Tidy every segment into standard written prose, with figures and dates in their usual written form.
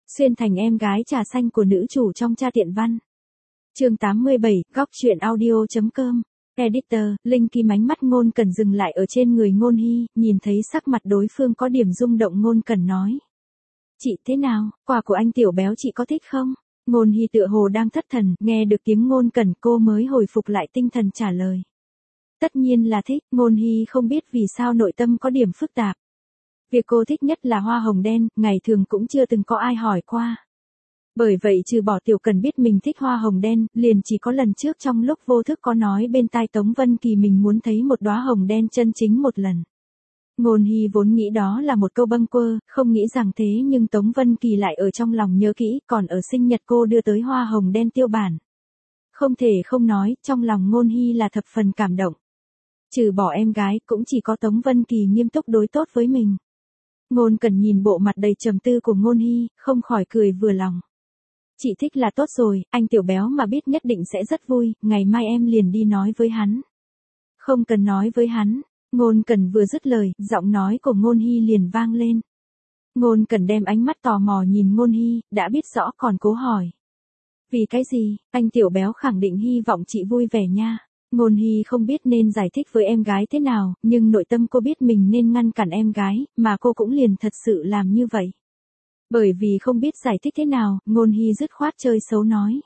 Xuyên thành em gái trà xanh của nữ chủ trong Cha Tiện Văn. Chương 87, góc truyện audio.com. Editor, Linh Kim ánh mắt Ngôn Cẩn dừng lại ở trên người Ngôn Hy, nhìn thấy sắc mặt đối phương có điểm rung động Ngôn Cẩn nói. Chị thế nào, quà của anh tiểu béo chị có thích không? Ngôn Hy tựa hồ đang thất thần, nghe được tiếng Ngôn Cẩn cô mới hồi phục lại tinh thần trả lời. Tất nhiên là thích, Ngôn Hy không biết vì sao nội tâm có điểm phức tạp. Việc cô thích nhất là hoa hồng đen, ngày thường cũng chưa từng có ai hỏi qua. Bởi vậy trừ bỏ Tiểu Cần biết mình thích hoa hồng đen, liền chỉ có lần trước trong lúc vô thức có nói bên tai Tống Vân Kỳ mình muốn thấy một đóa hồng đen chân chính một lần. Ngôn Hy vốn nghĩ đó là một câu bâng quơ, không nghĩ rằng thế nhưng Tống Vân Kỳ lại ở trong lòng nhớ kỹ, còn ở sinh nhật cô đưa tới hoa hồng đen tiêu bản. Không thể không nói, trong lòng Ngôn Hy là thập phần cảm động. Trừ bỏ em gái, cũng chỉ có Tống Vân Kỳ nghiêm túc đối tốt với mình. Ngôn Cẩn nhìn bộ mặt đầy trầm tư của Ngôn Hy, không khỏi cười vừa lòng. Chị thích là tốt rồi, anh tiểu béo mà biết nhất định sẽ rất vui, ngày mai em liền đi nói với hắn. Không cần nói với hắn, Ngôn Cẩn vừa dứt lời, giọng nói của Ngôn Hy liền vang lên. Ngôn Cẩn đem ánh mắt tò mò nhìn Ngôn Hy, đã biết rõ còn cố hỏi. Vì cái gì, anh tiểu béo khẳng định hy vọng chị vui vẻ nha. Ngôn Hy không biết nên giải thích với em gái thế nào, nhưng nội tâm cô biết mình nên ngăn cản em gái, mà cô cũng liền thật sự làm như vậy. Bởi vì không biết giải thích thế nào, Ngôn Hy dứt khoát chơi xấu nói.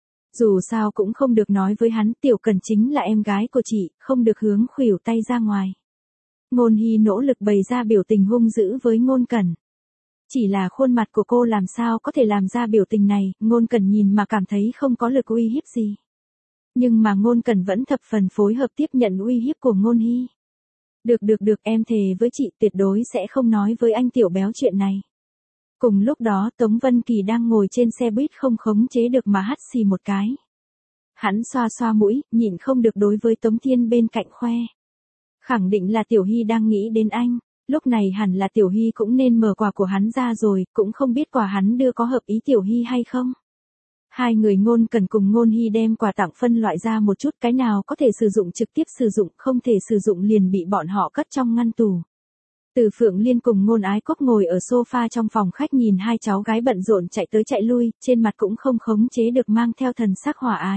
Dù sao cũng không được nói với hắn, Tiểu Cần chính là em gái của chị, không được hướng khuỷu tay ra ngoài. Ngôn Hy nỗ lực bày ra biểu tình hung dữ với Ngôn Cẩn. Chỉ là khuôn mặt của cô làm sao có thể làm ra biểu tình này, Ngôn Cẩn nhìn mà cảm thấy không có lực uy hiếp gì. Nhưng mà Ngôn Cẩn vẫn thập phần phối hợp tiếp nhận uy hiếp của Ngôn Hy. Được, em thề với chị tuyệt đối sẽ không nói với anh tiểu béo chuyện này. Cùng lúc đó Tống Vân Kỳ đang ngồi trên xe buýt không khống chế được mà hắt xì một cái. Hắn xoa xoa mũi, nhịn không được đối với Tống Thiên bên cạnh khoe. Khẳng định là Tiểu Hy đang nghĩ đến anh, lúc này hẳn là Tiểu Hy cũng nên mở quà của hắn ra rồi, cũng không biết quà hắn đưa có hợp ý Tiểu Hy hay không. Hai người Ngôn Cẩn cùng Ngôn Hy đem quà tặng phân loại ra một chút, cái nào có thể sử dụng trực tiếp sử dụng, không thể sử dụng liền bị bọn họ cất trong ngăn tủ. Từ Phượng Liên cùng Ngôn Ái Quốc ngồi ở sofa trong phòng khách nhìn hai cháu gái bận rộn chạy tới chạy lui, trên mặt cũng không khống chế được mang theo thần sắc hòa ái.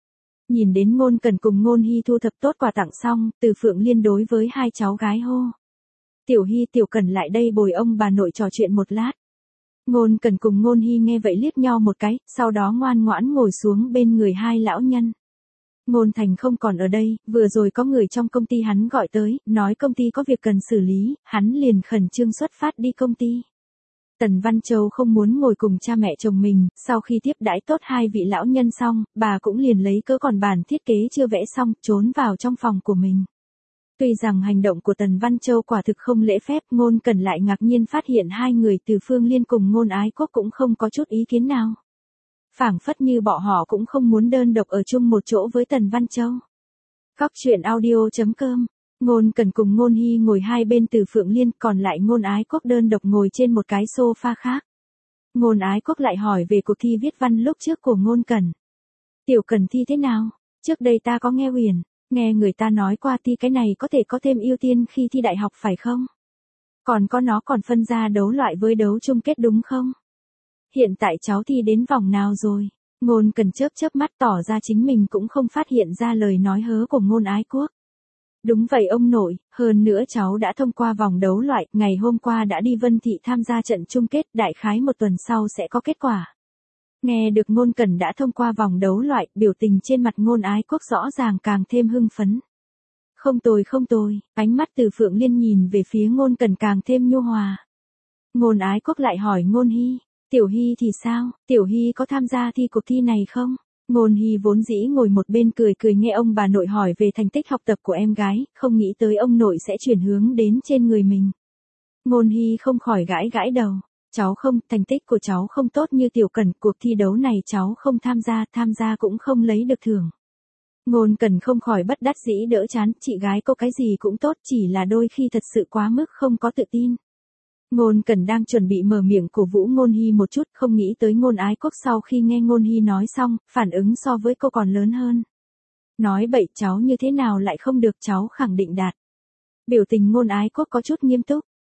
Nhìn đến Ngôn Cẩn cùng Ngôn Hy thu thập tốt quà tặng xong, Từ Phượng Liên đối với hai cháu gái hô. Tiểu Hy Tiểu Cẩn lại đây bồi ông bà nội trò chuyện một lát. Ngôn Cẩn cùng Ngôn Hy nghe vậy liếc nhau một cái, sau đó ngoan ngoãn ngồi xuống bên người hai lão nhân. Ngôn Thành không còn ở đây, vừa rồi có người trong công ty hắn gọi tới, nói công ty có việc cần xử lý, hắn liền khẩn trương xuất phát đi công ty. Tần Văn Châu không muốn ngồi cùng cha mẹ chồng mình, sau khi tiếp đãi tốt hai vị lão nhân xong, bà cũng liền lấy cớ còn bản thiết kế chưa vẽ xong, trốn vào trong phòng của mình. Tuy rằng hành động của Tần Văn Châu quả thực không lễ phép, Ngôn Cẩn lại ngạc nhiên phát hiện hai người Từ Phương Liên cùng Ngôn Ái Quốc cũng không có chút ý kiến nào. Phảng phất như bọn họ cũng không muốn đơn độc ở chung một chỗ với Tần Văn Châu. Góc truyện audio.com. Ngôn Cẩn cùng Ngôn Hy ngồi hai bên Từ Phượng Liên, còn lại Ngôn Ái Quốc đơn độc ngồi trên một cái sofa khác. Ngôn Ái Quốc lại hỏi về cuộc thi viết văn lúc trước của Ngôn Cẩn. Tiểu Cẩn thi thế nào? Trước đây ta có nghe Huyền, nghe người ta nói qua thi cái này có thể có thêm ưu tiên khi thi đại học phải không? Còn có nó còn phân ra đấu loại với đấu chung kết đúng không? Hiện tại cháu thi đến vòng nào rồi? Ngôn Cẩn chớp mắt tỏ ra chính mình cũng không phát hiện ra lời nói hớ của Ngôn Ái Quốc. Đúng vậy ông nội, hơn nữa cháu đã thông qua vòng đấu loại, ngày hôm qua đã đi Vân Thị tham gia trận chung kết, đại khái một tuần sau sẽ có kết quả. Nghe được Ngôn Cẩn đã thông qua vòng đấu loại, biểu tình trên mặt Ngôn Ái Quốc rõ ràng càng thêm hưng phấn. Không tồi, ánh mắt Từ Phượng Liên nhìn về phía Ngôn Cẩn càng thêm nhu hòa. Ngôn Ái Quốc lại hỏi Ngôn Hy. Tiểu Hy thì sao, Tiểu Hy có tham gia thi cuộc thi này không? Ngôn Hy vốn dĩ ngồi một bên cười nghe ông bà nội hỏi về thành tích học tập của em gái, không nghĩ tới ông nội sẽ chuyển hướng đến trên người mình. Ngôn Hy không khỏi gãi đầu. Cháu không, thành tích của cháu không tốt như Tiểu Cẩn, cuộc thi đấu này cháu không tham gia cũng không lấy được thưởng. Ngôn Cẩn không khỏi bất đắc dĩ đỡ chán, chị gái cô cái gì cũng tốt, chỉ là đôi khi thật sự quá mức không có tự tin. Ngôn Cẩn đang chuẩn bị mở miệng cổ vũ Ngôn Hy một chút, không nghĩ tới Ngôn Ái Quốc sau khi nghe Ngôn Hy nói xong, phản ứng so với cô còn lớn hơn. Nói bậy, cháu như thế nào lại không được, cháu khẳng định đạt. Biểu tình Ngôn Ái Quốc có chút nghiêm túc,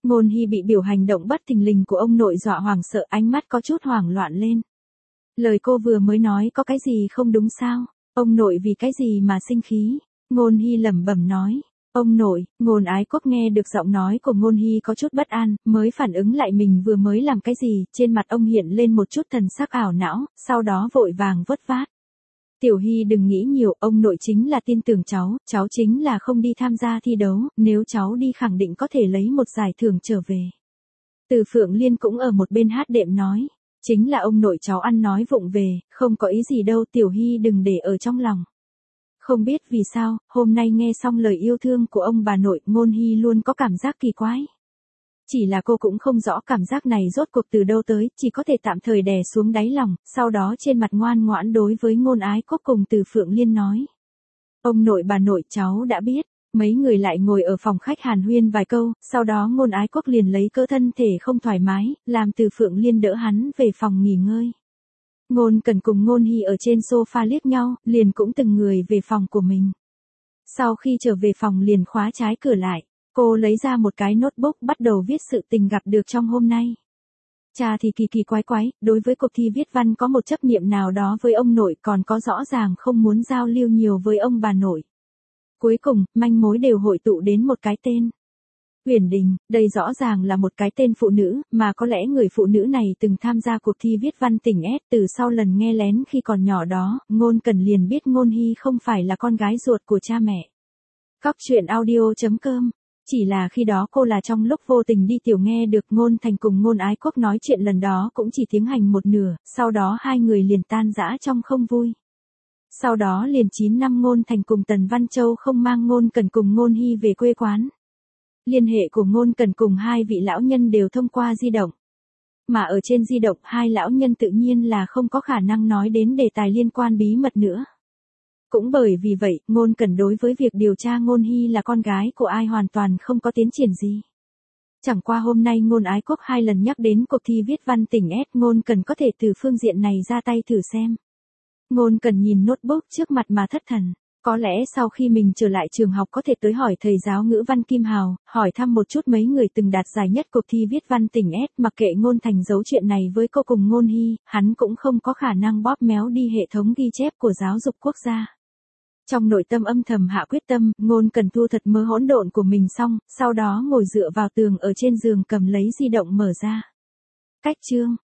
Ngôn Hy bị biểu hành động bất thình lình của ông nội dọa hoảng sợ, ánh mắt có chút hoảng loạn lên. Lời cô vừa mới nói có cái gì không đúng sao? Ông nội vì cái gì mà sinh khí? Ngôn Hy lẩm bẩm nói. Ông nội. Ngôn Ái Quốc nghe được giọng nói của Ngôn Hy có chút bất an, mới phản ứng lại mình vừa mới làm cái gì, trên mặt ông hiện lên một chút thần sắc ảo não, sau đó vội vàng vất vát. Tiểu Hy đừng nghĩ nhiều, ông nội chính là tin tưởng cháu chính là không đi tham gia thi đấu, nếu cháu đi khẳng định có thể lấy một giải thưởng trở về. Từ Phượng Liên cũng ở một bên hát đệm nói, chính là ông nội cháu ăn nói vụng về, không có ý gì đâu, Tiểu Hy đừng để ở trong lòng. Không biết vì sao, hôm nay nghe xong lời yêu thương của ông bà nội, Ngôn Hy luôn có cảm giác kỳ quái. Chỉ là cô cũng không rõ cảm giác này rốt cuộc từ đâu tới, chỉ có thể tạm thời đè xuống đáy lòng, sau đó trên mặt ngoan ngoãn đối với Ngôn Ái Quốc cùng Từ Phượng Liên nói. Ông nội bà nội cháu đã biết, mấy người lại ngồi ở phòng khách hàn huyên vài câu, sau đó Ngôn Ái Quốc liền lấy cớ thân thể không thoải mái, làm Từ Phượng Liên đỡ hắn về phòng nghỉ ngơi. Ngôn Cần cùng Ngôn Hy ở trên sofa liếc nhau, liền cũng từng người về phòng của mình. Sau khi trở về phòng liền khóa trái cửa lại. Cô lấy ra một cái notebook bắt đầu viết sự tình gặp được trong hôm nay. Cha thì kỳ kỳ quái quái, đối với cuộc thi viết văn có một chấp niệm nào đó với ông nội, còn có rõ ràng không muốn giao lưu nhiều với ông bà nội. Cuối cùng, manh mối đều hội tụ đến một cái tên. Uyển Đình, đây rõ ràng là một cái tên phụ nữ, mà có lẽ người phụ nữ này từng tham gia cuộc thi viết văn tỉnh S. Từ sau lần nghe lén khi còn nhỏ đó, Ngôn Cần liền biết Ngôn Hy không phải là con gái ruột của cha mẹ. Cóc.audio.com. Chỉ là khi đó cô là trong lúc vô tình đi tiểu nghe được Ngôn Thành cùng Ngôn Ái Quốc nói chuyện lần đó cũng chỉ tiến hành một nửa, sau đó hai người liền tan rã trong không vui. Sau đó liền 9 năm Ngôn Thành cùng Tần Văn Châu không mang Ngôn Cần cùng Ngôn Hy về quê quán. Liên hệ của Ngôn Cần cùng hai vị lão nhân đều thông qua di động. Mà ở trên di động hai lão nhân tự nhiên là không có khả năng nói đến đề tài liên quan bí mật nữa. Cũng bởi vì vậy, Ngôn Cần đối với việc điều tra Ngôn Hy là con gái của ai hoàn toàn không có tiến triển gì. Chẳng qua hôm nay Ngôn Ái Quốc 2 lần nhắc đến cuộc thi viết văn tỉnh S, Ngôn Cần có thể từ phương diện này ra tay thử xem. Ngôn Cần nhìn notebook trước mặt mà thất thần. Có lẽ sau khi mình trở lại trường học có thể tới hỏi thầy giáo ngữ văn Kim Hào, hỏi thăm một chút mấy người từng đạt giải nhất cuộc thi viết văn tỉnh S, mặc kệ Ngôn Thành giấu chuyện này với cô cùng Ngôn Hy, hắn cũng không có khả năng bóp méo đi hệ thống ghi chép của giáo dục quốc gia. Trong nội tâm âm thầm hạ quyết tâm, Ngôn Cần thu thật mớ hỗn độn của mình xong, sau đó ngồi dựa vào tường ở trên giường cầm lấy di động mở ra. Cách chương.